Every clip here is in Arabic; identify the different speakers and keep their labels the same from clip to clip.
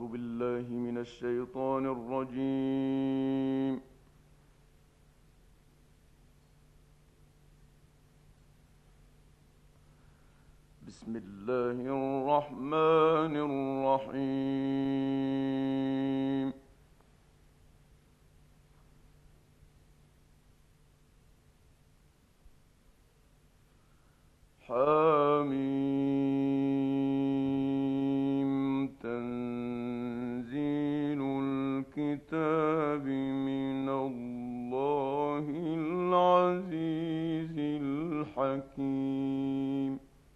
Speaker 1: أعوذ بالله من الشيطان الرجيم. بسم الله الرحمن الرحيم. حميم تنزيل الكتاب من الله العزيز الحكيم.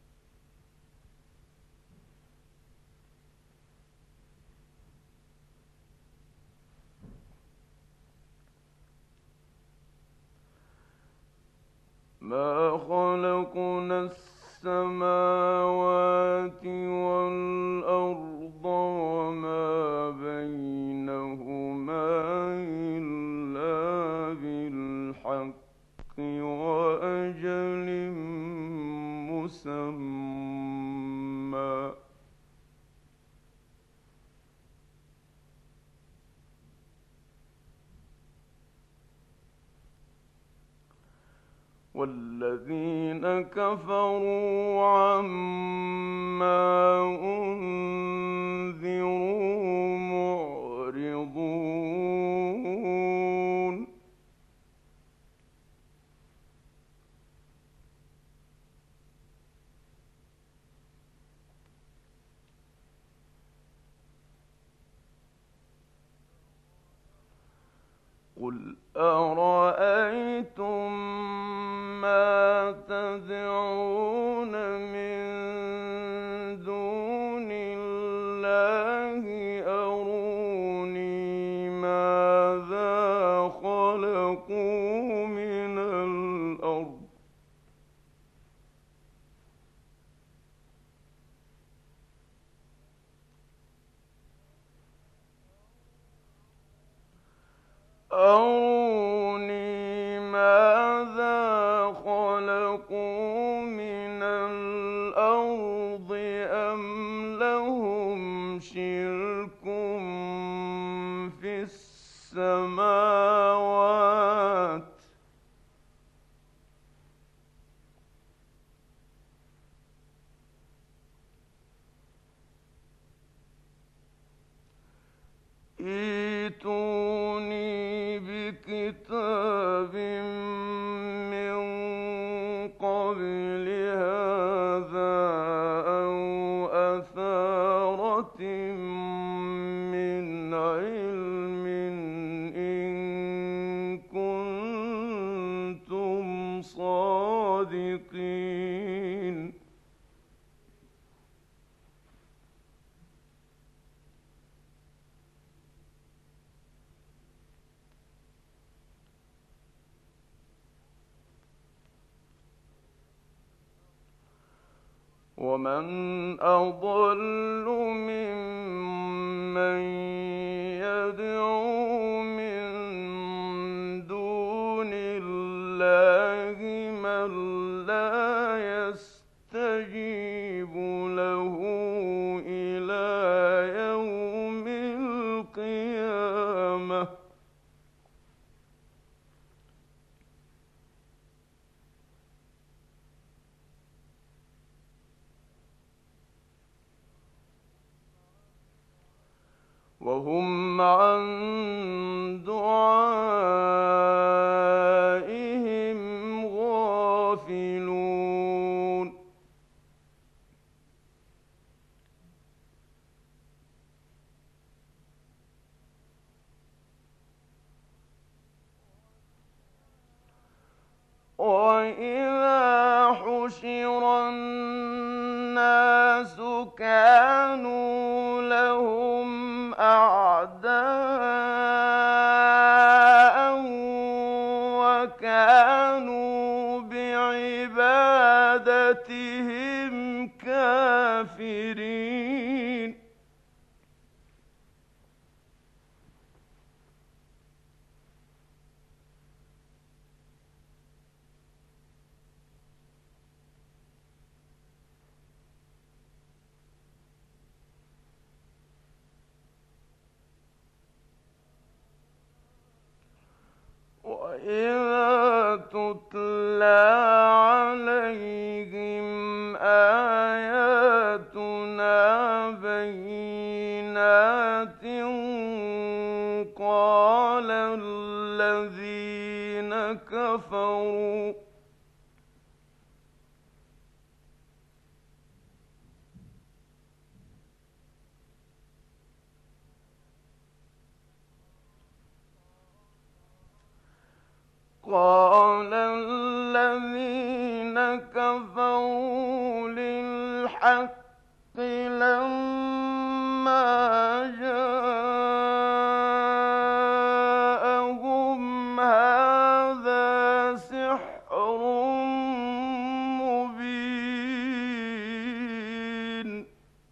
Speaker 1: ما خلقنا السماوات والأرض وما بينهما إلا بالحق وأجل مسمى. والذين كفروا عما أنذروا معرضون. قل أرأيتم ما تدعون من دون الله أروني ماذا خلقوا من الأرض أم لهم شرك في السماوات ائتوني بكتاب من قبل هذا أو أثارة من علم إن كنتم صادقين. ومن أضل ممن يدعو من دون الله من لا يستجيب له إلى يوم القيامة وهم عن دعائهم غافلون. وإذا حشر الناس كانوا لهم أعداء وكانوا بعبادتهم كافرين. الذين كفروا قال الذين كفروا للحق لما جاءهم هذا سحر مبين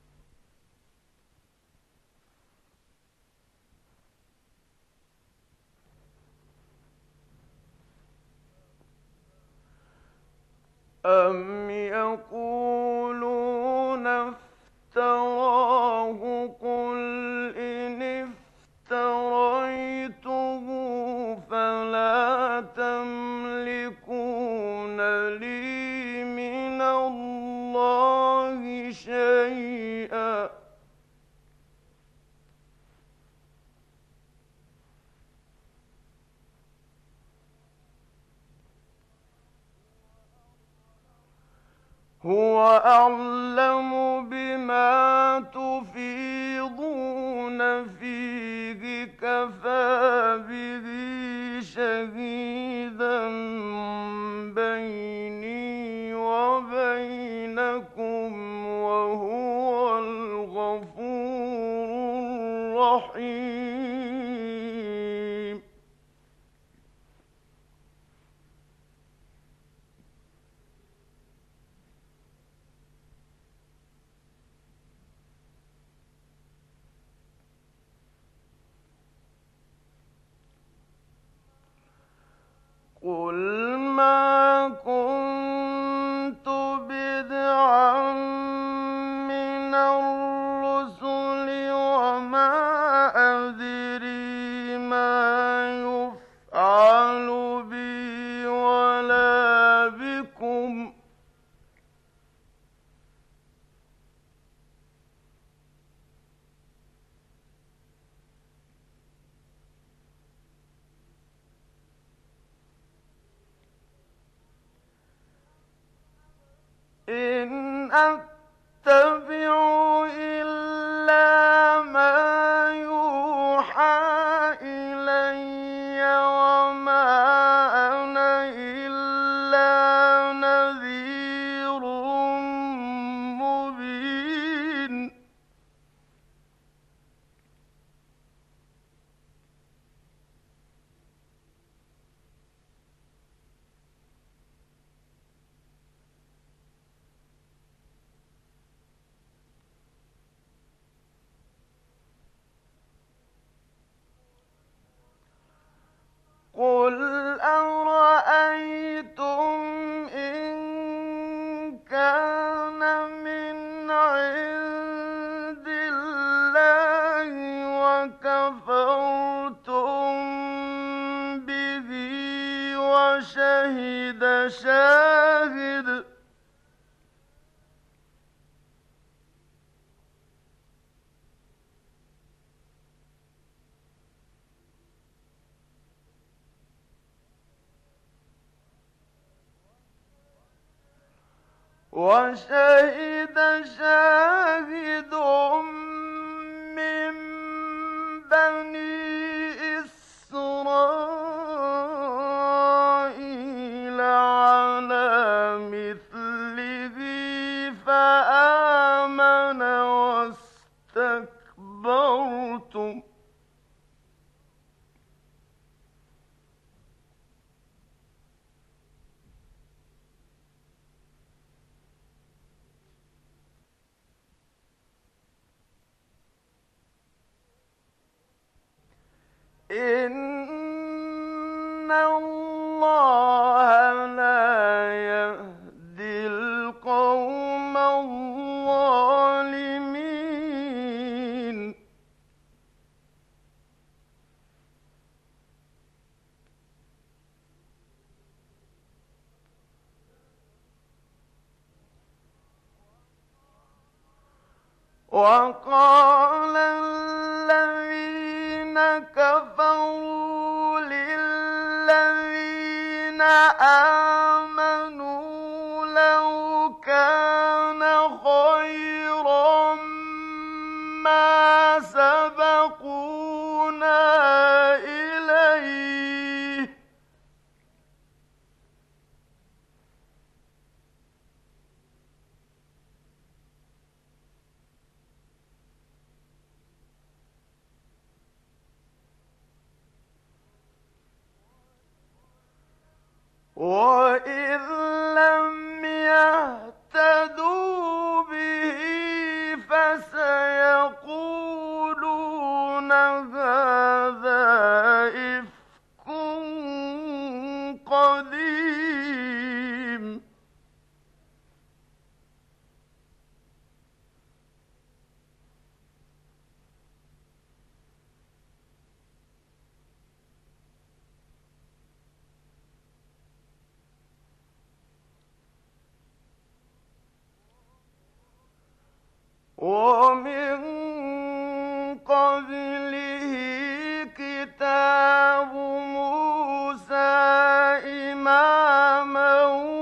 Speaker 1: أم يقولون افتراه قل إن افتريته فلا تملكون لي من الله شيئا هو أعلم بما تفيضون فيه كفى به شهيدا بيني وبينكم وهو الغفور الرحيم قل ما كنت بدعا من الرسل وما أدري ما يفعل بي ولا بكم إن أتبع إلا ما يوحى إلي وما أنا إلا نذير مبين قل أرأيتم إن كان من عند الله وكفرتم به وشهد شاهد من بني إسرائيل على مثله فآمن واستكبرتم إن الله لا يهدي القوم الظالمين وقال الذين كفروا لله ومن قبله كتاب موسى إماما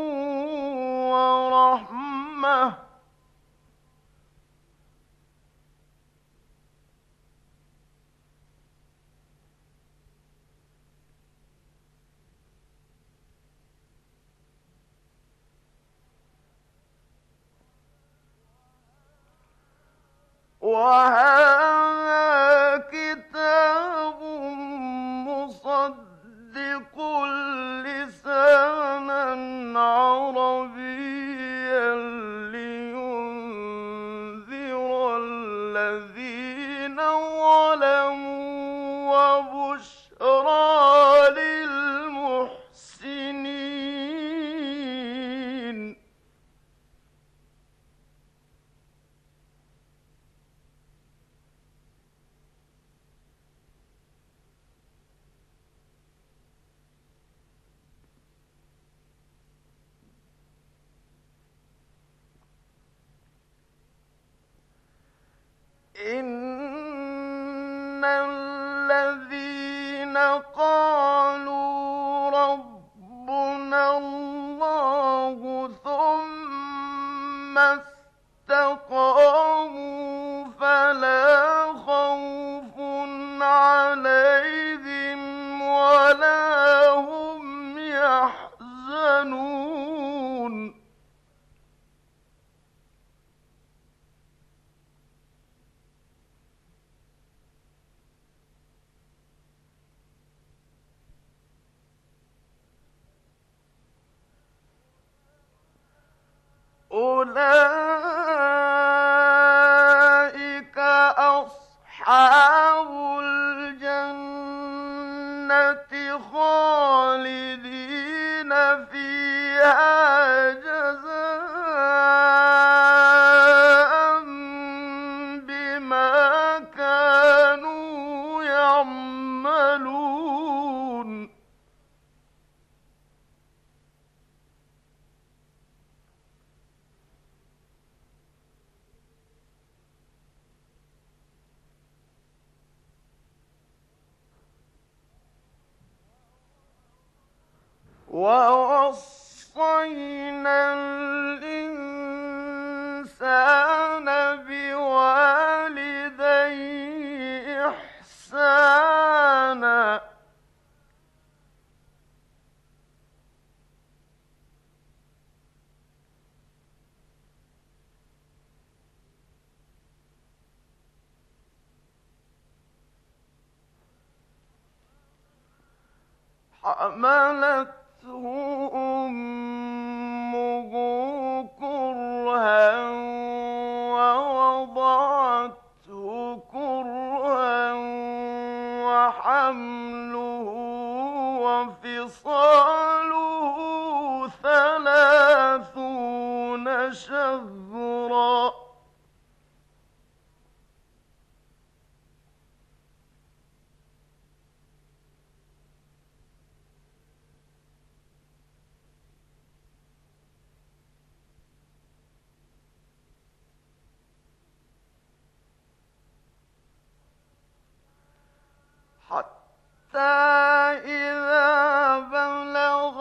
Speaker 1: ورحمة وهذا كتاب مصدق لسانا عربيا لينذر الذين ظلموا وبشرى للمحسنين إن الذين قالوا ربنا الله ثم استقاموا فلا خوف عليهم ولا هم يحزنون أولئك أصحاب الجنة خالدين فيها جزاء بما كانوا يعملون ووصينا الإنسان بوالديه إحسانا حملته أمه كرها ووضعته كرها وحمله وفصاله 30 شهرا حتى إذا بلغ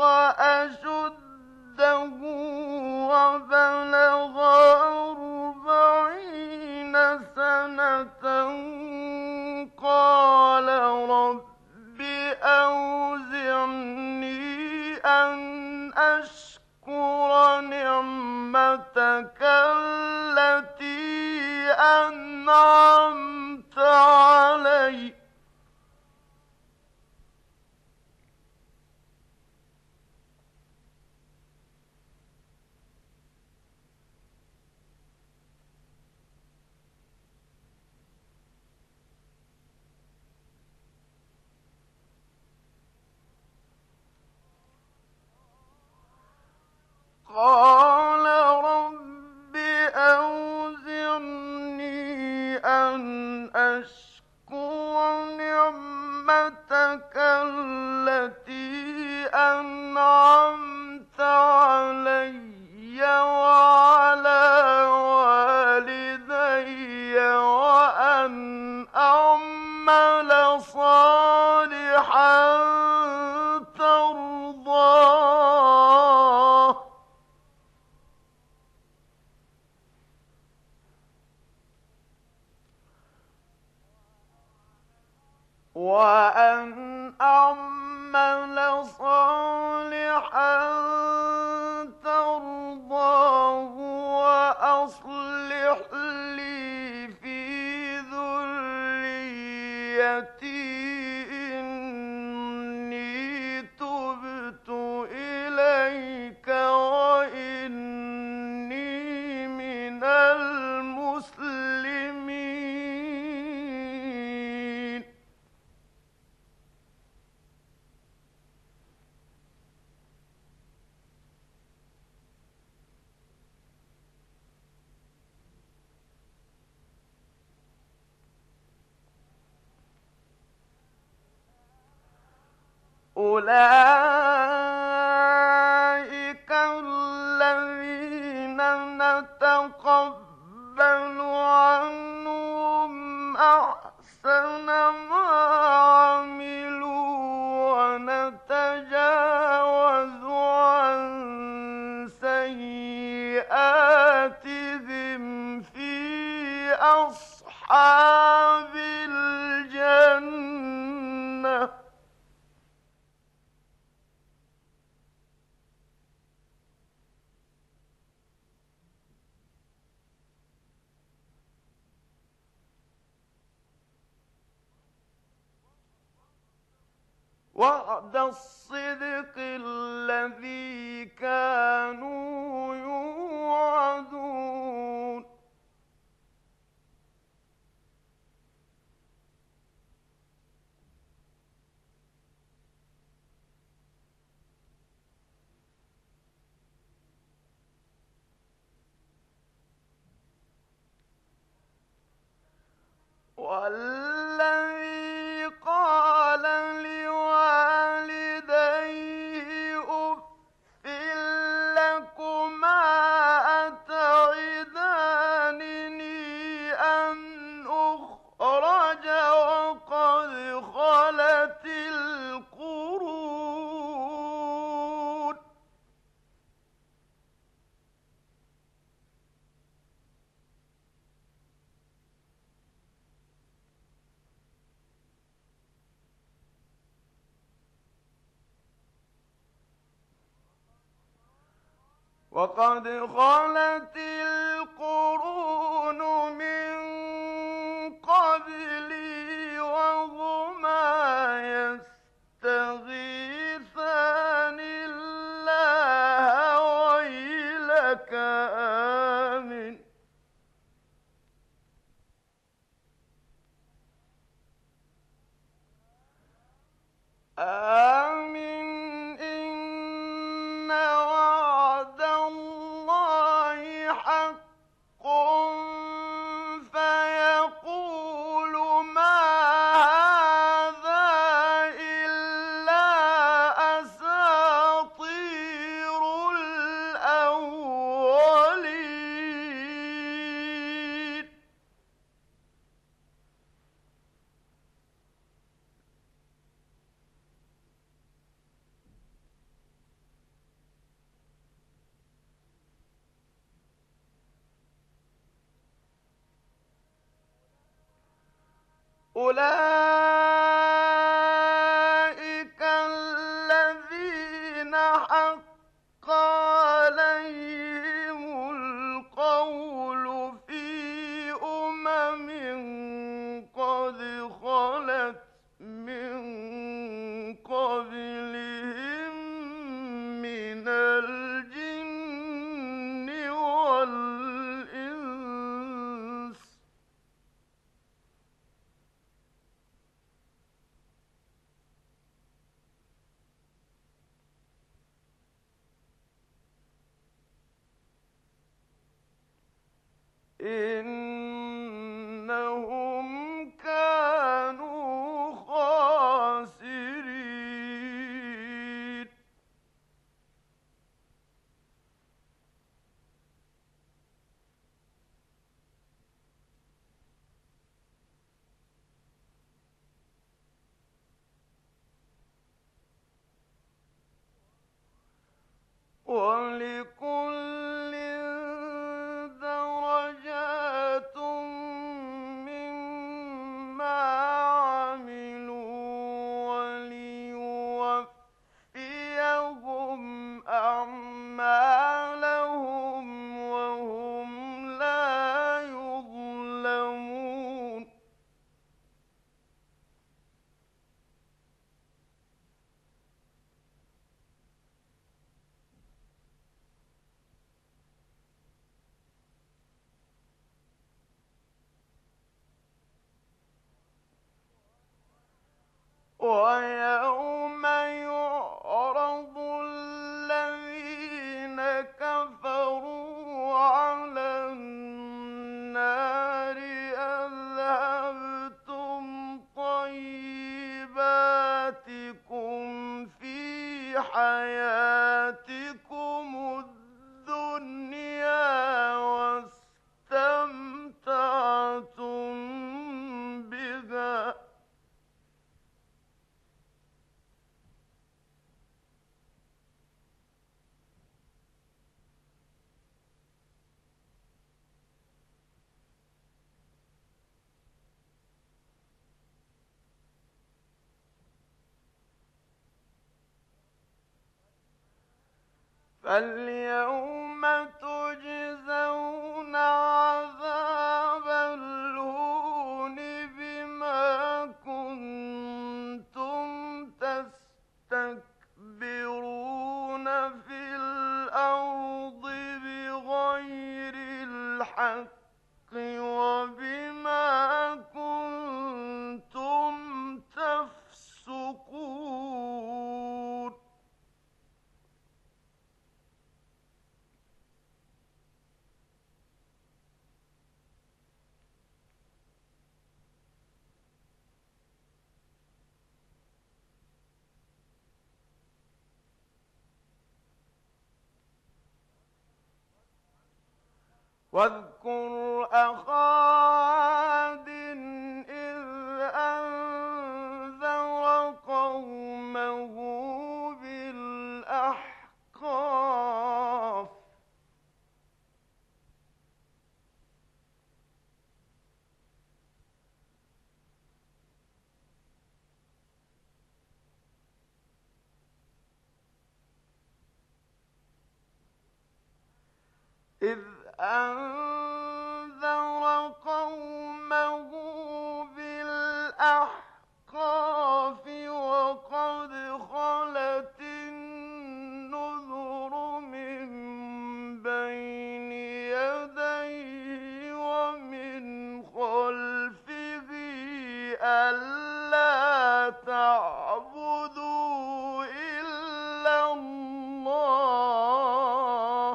Speaker 1: أشده وبلغ 40 سنة قال رب أوزعني أن أشكر نعمتك التي أنعمت علي قال رب أوزعني أن أشكر نعمتك التي أنعمت علي وعلى والدي وأن أعمل صالحا ترضاه وأصلح لي في ذريتي إني تبت إليك وإني من المسلمين. أولئك الذين نتقبل عنهم أحسن ما عملوا ونتجاوز عن سيئاتهم في أصحاب الجنة. وعد الصدق الذي كانوا يوعدون. والذي قال لوالديه أف لكما أتعدانني أن أخرج وقد خلت القرون. وقد خلت القرون من قبلي وهما يستغيثان الله ويلك آمن إن وعد الله حق فيقول ما هذا إلا أساطير الأولين. أولئك الذين حق عليهم القول في قد خلت من قبلهم من الجن والإنس. إنهم كانوا خاسرين. ولكل درجات مما عملوا ويوم يعرض الذين كفروا على النار أذهبتم طيباتكم في حياتكم الدنيا واستمتعتم بها فاليوم تجزون عذاب الهون بما كنتم تستكبرون في الأرض بغير الحق وبما كنتم تفسقون واذكر أخا عاد إذ أنذر قومه بالأحقاف إذ أنذر قومه بالأحقاف وقد خلت النذر من بين يديه ومن خلفه ألا تعبدوا إلا الله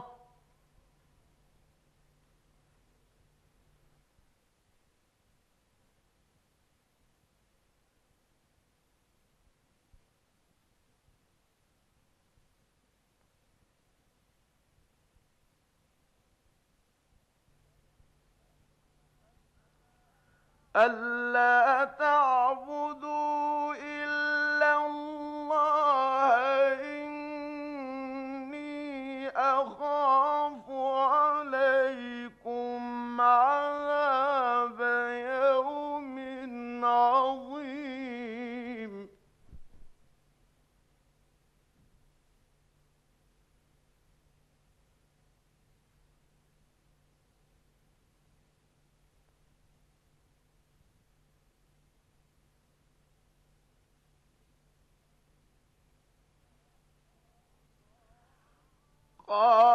Speaker 1: ألا تعبدوا إلا الله إني أخاف عليكم عذاب يوم عظيم قال